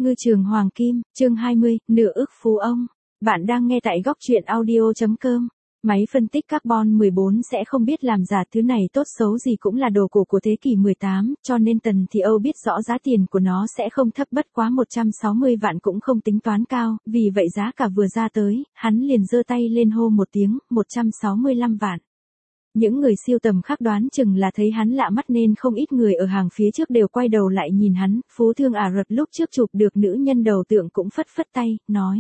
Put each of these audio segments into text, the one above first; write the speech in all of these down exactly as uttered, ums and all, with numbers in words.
Ngư trường Hoàng Kim, chương hai mươi, nửa ức phú ông. Bạn đang nghe tại góc truyện audio chấm com. Máy phân tích carbon mười bốn sẽ không biết làm giả, thứ này tốt xấu gì cũng là đồ cổ của thế kỷ mười tám, cho nên Tần Thị Âu biết rõ giá tiền của nó sẽ không thấp, bất quá một trăm sáu mươi vạn cũng không tính toán cao, vì vậy giá cả vừa ra tới, hắn liền giơ tay lên hô một tiếng, một trăm sáu mươi lăm vạn. Những người siêu tầm khác đoán chừng là thấy hắn lạ mắt nên không ít người ở hàng phía trước đều quay đầu lại nhìn hắn. Phú thương Ả Rập lúc trước chụp được nữ nhân đầu tượng cũng phất phất tay, nói.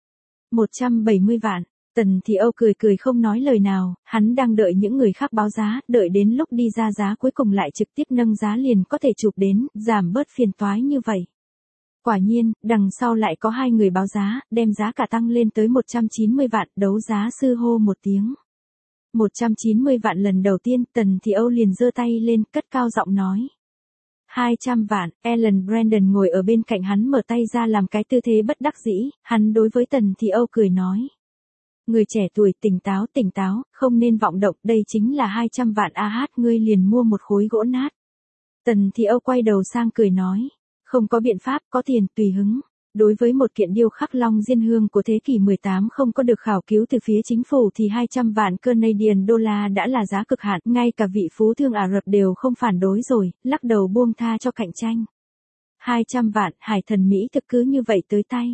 một trăm bảy mươi vạn. Tần Thị Âu cười cười không nói lời nào, hắn đang đợi những người khác báo giá, đợi đến lúc đi ra giá cuối cùng lại trực tiếp nâng giá liền có thể chụp đến, giảm bớt phiền toái như vậy. Quả nhiên, đằng sau lại có hai người báo giá, đem giá cả tăng lên tới một trăm chín mươi vạn, đấu giá sư hô một tiếng. một trăm chín mươi vạn lần đầu tiên, Tần Thị Âu liền giơ tay lên, cất cao giọng nói. hai trăm vạn, Alan Brandon ngồi ở bên cạnh hắn mở tay ra làm cái tư thế bất đắc dĩ, hắn đối với Tần Thị Âu cười nói. Người trẻ tuổi tỉnh táo tỉnh táo, không nên vọng động, đây chính là hai trăm vạn a hát, ngươi liền mua một khối gỗ nát. Tần Thị Âu quay đầu sang cười nói. Không có biện pháp, có tiền, tùy hứng. Đối với một kiện điêu khắc long diên hương của thế kỷ mười tám không có được khảo cứu từ phía chính phủ thì hai trăm vạn Canadian dollar đã là giá cực hạn, ngay cả vị phú thương Ả Rập đều không phản đối rồi, lắc đầu buông tha cho cạnh tranh. hai trăm vạn, hải thần Mỹ thực cứ như vậy tới tay.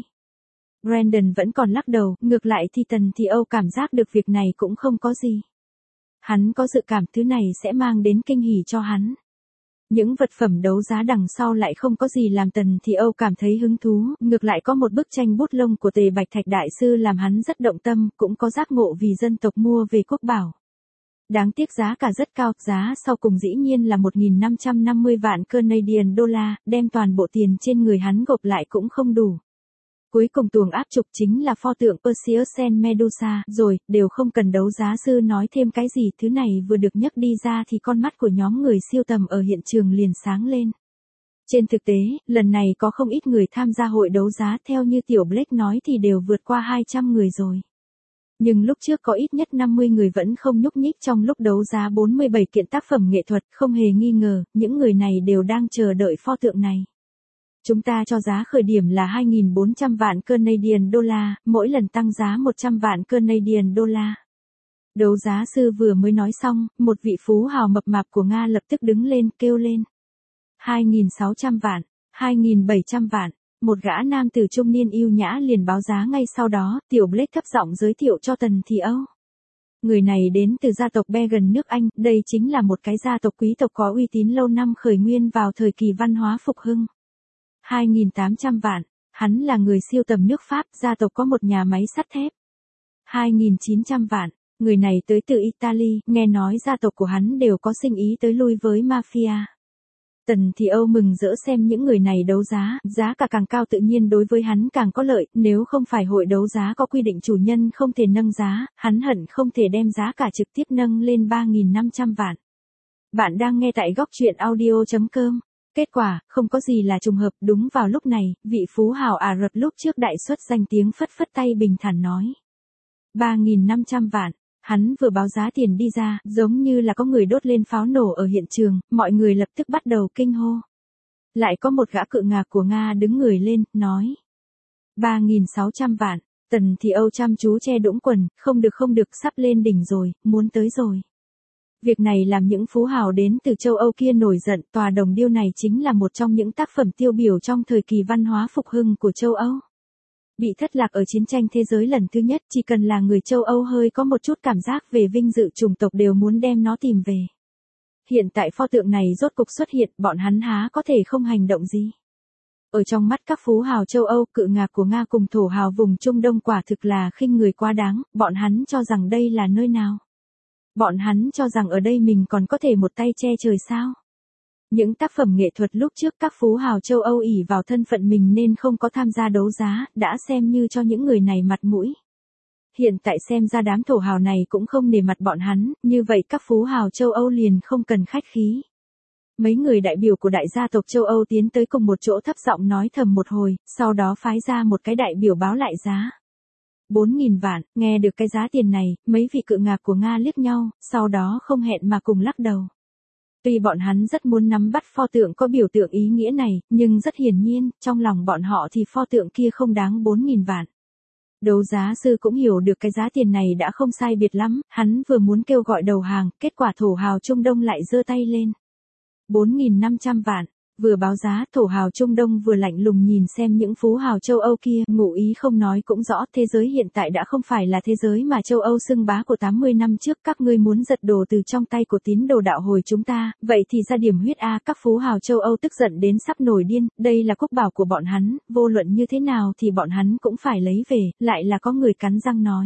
Brandon vẫn còn lắc đầu, ngược lại thì Tần Thị Âu cảm giác được việc này cũng không có gì. Hắn có dự cảm thứ này sẽ mang đến kinh hỉ cho hắn. Những vật phẩm đấu giá đằng sau lại không có gì làm Tần Thị Âu cảm thấy hứng thú, ngược lại có một bức tranh bút lông của Tề Bạch Thạch Đại Sư làm hắn rất động tâm, cũng có giác ngộ vì dân tộc mua về quốc bảo. Đáng tiếc giá cả rất cao, giá sau cùng dĩ nhiên là một nghìn năm trăm năm mươi vạn Canadian dollar, đem toàn bộ tiền trên người hắn gộp lại cũng không đủ. Cuối cùng tuồng áp trục chính là pho tượng Perseus and Medusa, rồi, đều không cần đấu giá sư nói thêm cái gì, thứ này vừa được nhấc đi ra thì con mắt của nhóm người siêu tầm ở hiện trường liền sáng lên. Trên thực tế, lần này có không ít người tham gia hội đấu giá, theo như Tiểu Blake nói thì đều vượt qua hai trăm người rồi. Nhưng lúc trước có ít nhất năm mươi người vẫn không nhúc nhích trong lúc đấu giá bốn mươi bảy kiện tác phẩm nghệ thuật, không hề nghi ngờ, những người này đều đang chờ đợi pho tượng này. Chúng ta cho giá khởi điểm là hai nghìn bốn trăm vạn Canadian dollar, mỗi lần tăng giá một trăm vạn Canadian dollar. Đấu giá sư vừa mới nói xong, một vị phú hào mập mạp của Nga lập tức đứng lên kêu lên. hai nghìn sáu trăm vạn, hai nghìn bảy trăm vạn, một gã nam tử trung niên yêu nhã liền báo giá ngay sau đó, Tiểu Blake thấp giọng giới thiệu cho Tần Thị Âu. Người này đến từ gia tộc Began nước Anh, đây chính là một cái gia tộc quý tộc có uy tín lâu năm khởi nguyên vào thời kỳ văn hóa phục hưng. hai nghìn tám trăm vạn, hắn là người siêu tầm nước Pháp, gia tộc có một nhà máy sắt thép. hai nghìn chín trăm vạn, người này tới từ Italy, nghe nói gia tộc của hắn đều có sinh ý tới lui với mafia. Tần Thị Âu mừng rỡ xem những người này đấu giá, giá cả càng cao tự nhiên đối với hắn càng có lợi, nếu không phải hội đấu giá có quy định chủ nhân không thể nâng giá, hắn hận không thể đem giá cả trực tiếp nâng lên ba nghìn năm trăm vạn. Bạn đang nghe tại góc truyện audio chấm com. Kết quả, không có gì là trùng hợp, đúng vào lúc này, vị phú hào Ả Rập lúc trước đại xuất danh tiếng phất phất tay bình thản nói. ba nghìn năm trăm vạn, hắn vừa báo giá tiền đi ra, giống như là có người đốt lên pháo nổ ở hiện trường, mọi người lập tức bắt đầu kinh hô. Lại có một gã cự ngạc của Nga đứng người lên, nói. ba nghìn sáu trăm vạn, Tần Thị Âu chăm chú che đũng quần, không được không được, sắp lên đỉnh rồi, muốn tới rồi. Việc này làm những phú hào đến từ châu Âu kia nổi giận, tòa đồng điêu này chính là một trong những tác phẩm tiêu biểu trong thời kỳ văn hóa phục hưng của châu Âu. Bị thất lạc ở chiến tranh thế giới lần thứ nhất, chỉ cần là người châu Âu hơi có một chút cảm giác về vinh dự chủng tộc đều muốn đem nó tìm về. Hiện tại pho tượng này rốt cục xuất hiện, bọn hắn há có thể không hành động gì. Ở trong mắt các phú hào châu Âu, cự ngạc của Nga cùng thổ hào vùng Trung Đông quả thực là khinh người quá đáng, bọn hắn cho rằng đây là nơi nào. Bọn hắn cho rằng ở đây mình còn có thể một tay che trời sao? Những tác phẩm nghệ thuật lúc trước các phú hào châu Âu ỷ vào thân phận mình nên không có tham gia đấu giá, đã xem như cho những người này mặt mũi. Hiện tại xem ra đám thổ hào này cũng không nể mặt bọn hắn, như vậy các phú hào châu Âu liền không cần khách khí. Mấy người đại biểu của đại gia tộc châu Âu tiến tới cùng một chỗ thấp giọng nói thầm một hồi, sau đó phái ra một cái đại biểu báo lại giá. bốn nghìn vạn, nghe được cái giá tiền này, mấy vị cự ngạc của Nga liếc nhau, sau đó không hẹn mà cùng lắc đầu. Tuy bọn hắn rất muốn nắm bắt pho tượng có biểu tượng ý nghĩa này, nhưng rất hiển nhiên, trong lòng bọn họ thì pho tượng kia không đáng bốn nghìn vạn. Đấu giá sư cũng hiểu được cái giá tiền này đã không sai biệt lắm, hắn vừa muốn kêu gọi đầu hàng, kết quả thổ hào Trung Đông lại giơ tay lên. bốn nghìn năm trăm vạn. Vừa báo giá, thổ hào Trung Đông vừa lạnh lùng nhìn xem những phú hào châu Âu kia, ngụ ý không nói cũng rõ, thế giới hiện tại đã không phải là thế giới mà châu Âu xưng bá của tám mươi năm trước, các ngươi muốn giật đồ từ trong tay của tín đồ đạo hồi chúng ta, vậy thì ra điểm huyết a, các phú hào châu Âu tức giận đến sắp nổi điên, đây là quốc bảo của bọn hắn, vô luận như thế nào thì bọn hắn cũng phải lấy về, lại là có người cắn răng nói.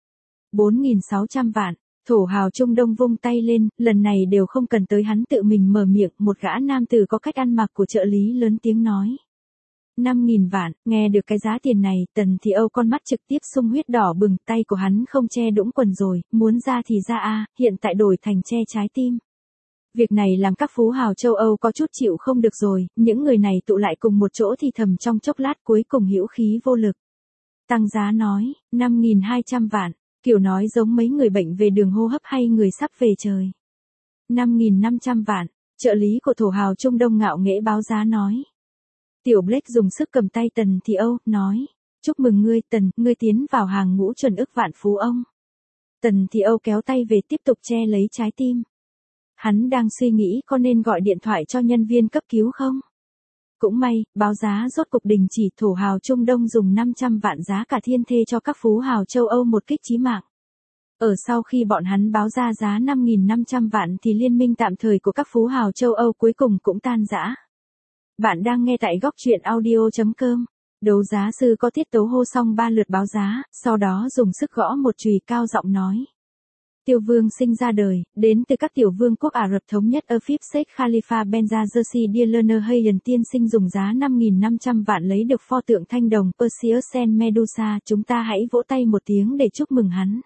bốn nghìn sáu trăm vạn. Thổ hào Trung Đông vung tay lên, lần này đều không cần tới hắn tự mình mở miệng, một gã nam tử có cách ăn mặc của trợ lý lớn tiếng nói. năm nghìn vạn, nghe được cái giá tiền này, Tần Thị Âu con mắt trực tiếp sung huyết đỏ bừng, tay của hắn không che đũng quần rồi, muốn ra thì ra a, hiện tại đổi thành che trái tim. Việc này làm các phú hào châu Âu có chút chịu không được rồi, những người này tụ lại cùng một chỗ thì thầm trong chốc lát cuối cùng hữu khí vô lực. Tăng giá nói, năm nghìn hai trăm vạn. Kiểu nói giống mấy người bệnh về đường hô hấp hay người sắp về trời. năm nghìn năm trăm vạn, trợ lý của thổ hào Trung Đông ngạo nghễ báo giá nói. Tiểu Blake dùng sức cầm tay Tần Thị Âu, nói. Chúc mừng ngươi Tần, ngươi tiến vào hàng ngũ chuẩn ức vạn phú ông. Tần Thị Âu kéo tay về tiếp tục che lấy trái tim. Hắn đang suy nghĩ có nên gọi điện thoại cho nhân viên cấp cứu không? Cũng may, báo giá rốt cục đình chỉ, thổ hào Trung Đông dùng năm trăm vạn giá cả thiên thê cho các phú hào châu Âu một kích chí mạng. Ở sau khi bọn hắn báo ra giá năm nghìn năm trăm vạn thì liên minh tạm thời của các phú hào châu Âu cuối cùng cũng tan rã. Bạn đang nghe tại góc truyện audio chấm com. Đấu giá sư có tiết tấu hô xong ba lượt báo giá, sau đó dùng sức gõ một chùy cao giọng nói. Tiểu vương sinh ra đời, đến từ các tiểu vương quốc Ả Rập Thống Nhất ở Phip Sheikh Khalifa Benza Jersey Dearner Hayden tiên sinh dùng giá năm nghìn năm trăm vạn lấy được pho tượng thanh đồng Perseus and Medusa, chúng ta hãy vỗ tay một tiếng để chúc mừng hắn.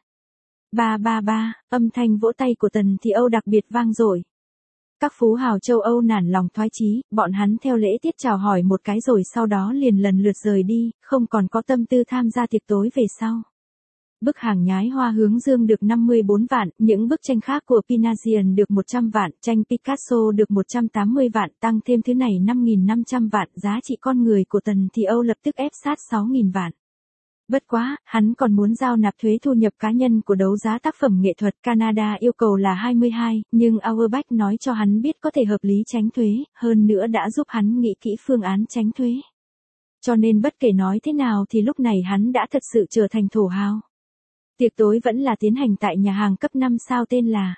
Ba ba ba, âm thanh vỗ tay của Tần Thị Âu đặc biệt vang dội. Các phú hào châu Âu nản lòng thoái chí, bọn hắn theo lễ tiết chào hỏi một cái rồi sau đó liền lần lượt rời đi, không còn có tâm tư tham gia tiệc tối về sau. Bức hàng nhái hoa hướng dương được năm mươi bốn vạn, những bức tranh khác của Pinasian được một trăm vạn, tranh Picasso được một trăm tám mươi vạn, tăng thêm thứ này năm nghìn năm trăm vạn, giá trị con người của Tần Thị Âu lập tức ép sát sáu nghìn vạn. Bất quá, hắn còn muốn giao nạp thuế thu nhập cá nhân của đấu giá tác phẩm nghệ thuật, Canada yêu cầu là hai mươi hai, nhưng Auerbach nói cho hắn biết có thể hợp lý tránh thuế, hơn nữa đã giúp hắn nghĩ kỹ phương án tránh thuế. Cho nên bất kể nói thế nào thì lúc này hắn đã thật sự trở thành thổ hào. Tiệc tối vẫn là tiến hành tại nhà hàng cấp năm sao tên là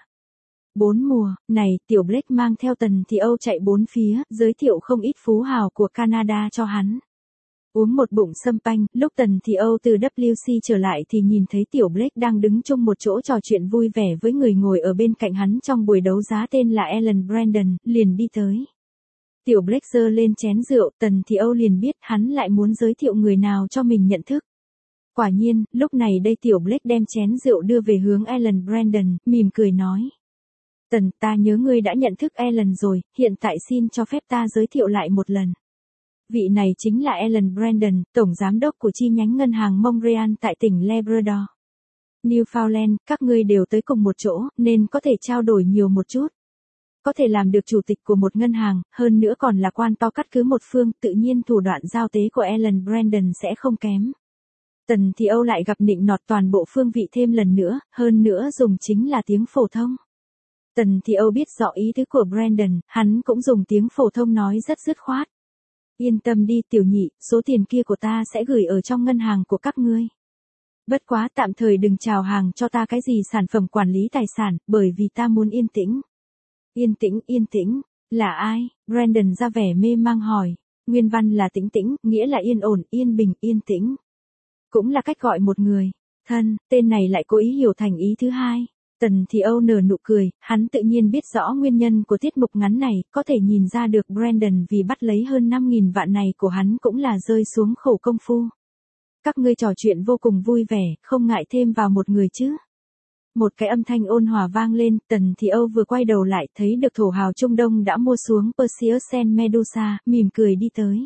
Bốn Mùa, này, Tiểu Blake mang theo Tần Thị Âu chạy bốn phía, giới thiệu không ít phú hào của Canada cho hắn. Uống một bụng sâm panh, lúc Tần Thị Âu từ W C trở lại thì nhìn thấy Tiểu Blake đang đứng chung một chỗ trò chuyện vui vẻ với người ngồi ở bên cạnh hắn trong buổi đấu giá tên là Alan Brandon, liền đi tới. Tiểu Blake giơ lên chén rượu, Tần Thị Âu liền biết hắn lại muốn giới thiệu người nào cho mình nhận thức. Quả nhiên, lúc này đây Tiểu Blake đem chén rượu đưa về hướng Alan Brandon, mỉm cười nói. Tần, ta nhớ ngươi đã nhận thức Alan rồi, hiện tại xin cho phép ta giới thiệu lại một lần. Vị này chính là Alan Brandon, tổng giám đốc của chi nhánh ngân hàng Montreal tại tỉnh Labrador. Newfoundland, các ngươi đều tới cùng một chỗ, nên có thể trao đổi nhiều một chút. Có thể làm được chủ tịch của một ngân hàng, hơn nữa còn là quan to cắt cứ một phương, tự nhiên thủ đoạn giao tế của Alan Brandon sẽ không kém. Tần Thị Âu lại gặp nịnh nọt toàn bộ phương vị thêm lần nữa, hơn nữa dùng chính là tiếng phổ thông. Tần Thị Âu biết rõ ý tứ của Brandon, hắn cũng dùng tiếng phổ thông nói rất dứt khoát. Yên tâm đi tiểu nhị, số tiền kia của ta sẽ gửi ở trong ngân hàng của các ngươi. Bất quá tạm thời đừng chào hàng cho ta cái gì sản phẩm quản lý tài sản, bởi vì ta muốn yên tĩnh. Yên tĩnh, yên tĩnh, là ai? Brandon ra vẻ mê mang hỏi. Nguyên văn là tĩnh tĩnh, nghĩa là yên ổn, yên bình, yên tĩnh. Cũng là cách gọi một người. Thân, tên này lại cố ý hiểu thành ý thứ hai. Tần Thị Âu nở nụ cười, hắn tự nhiên biết rõ nguyên nhân của tiết mục ngắn này, có thể nhìn ra được Brandon vì bắt lấy hơn năm nghìn vạn này của hắn cũng là rơi xuống khổ công phu. Các ngươi trò chuyện vô cùng vui vẻ, không ngại thêm vào một người chứ. Một cái âm thanh ôn hòa vang lên, Tần Thị Âu vừa quay đầu lại thấy được thổ hào Trung Đông đã mua xuống Perseus and Medusa, mỉm cười đi tới.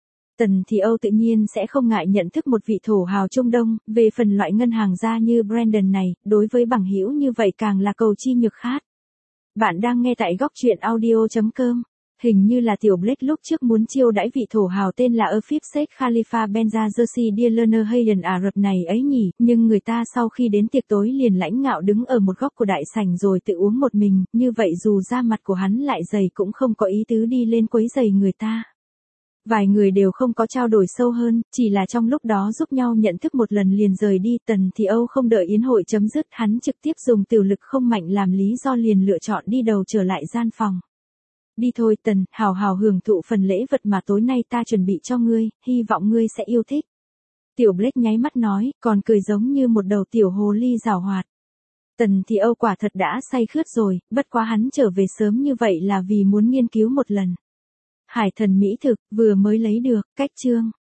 Tần Thị Âu tự nhiên sẽ không ngại nhận thức một vị thổ hào Trung Đông, về phần loại ngân hàng gia như Brandon này, đối với bằng hữu như vậy càng là cầu chi nhược khát. Bạn đang nghe tại góc truyện audio.com. Hình như là tiểu Blake lúc trước muốn chiêu đãi vị thổ hào tên là Afif Sheikh Khalifa Benza Jersey Dearner Hayden Ả Rập này ấy nhỉ, nhưng người ta sau khi đến tiệc tối liền lãnh ngạo đứng ở một góc của đại sảnh rồi tự uống một mình, như vậy dù da mặt của hắn lại dày cũng không có ý tứ đi lên quấy rầy người ta. Vài người đều không có trao đổi sâu hơn, chỉ là trong lúc đó giúp nhau nhận thức một lần liền rời đi. Tần Thì Âu không đợi yến hội chấm dứt, hắn trực tiếp dùng tiểu lực không mạnh làm lý do liền lựa chọn đi đầu trở lại gian phòng. Đi thôi Tần, hào hào hưởng thụ phần lễ vật mà tối nay ta chuẩn bị cho ngươi, hy vọng ngươi sẽ yêu thích. Tiểu Blake nháy mắt nói, còn cười giống như một đầu tiểu hồ ly giảo hoạt. Tần Thì Âu quả thật đã say khướt rồi, bất quá hắn trở về sớm như vậy là vì muốn nghiên cứu một lần. Hải thần mỹ thực, vừa mới lấy được, cách chương.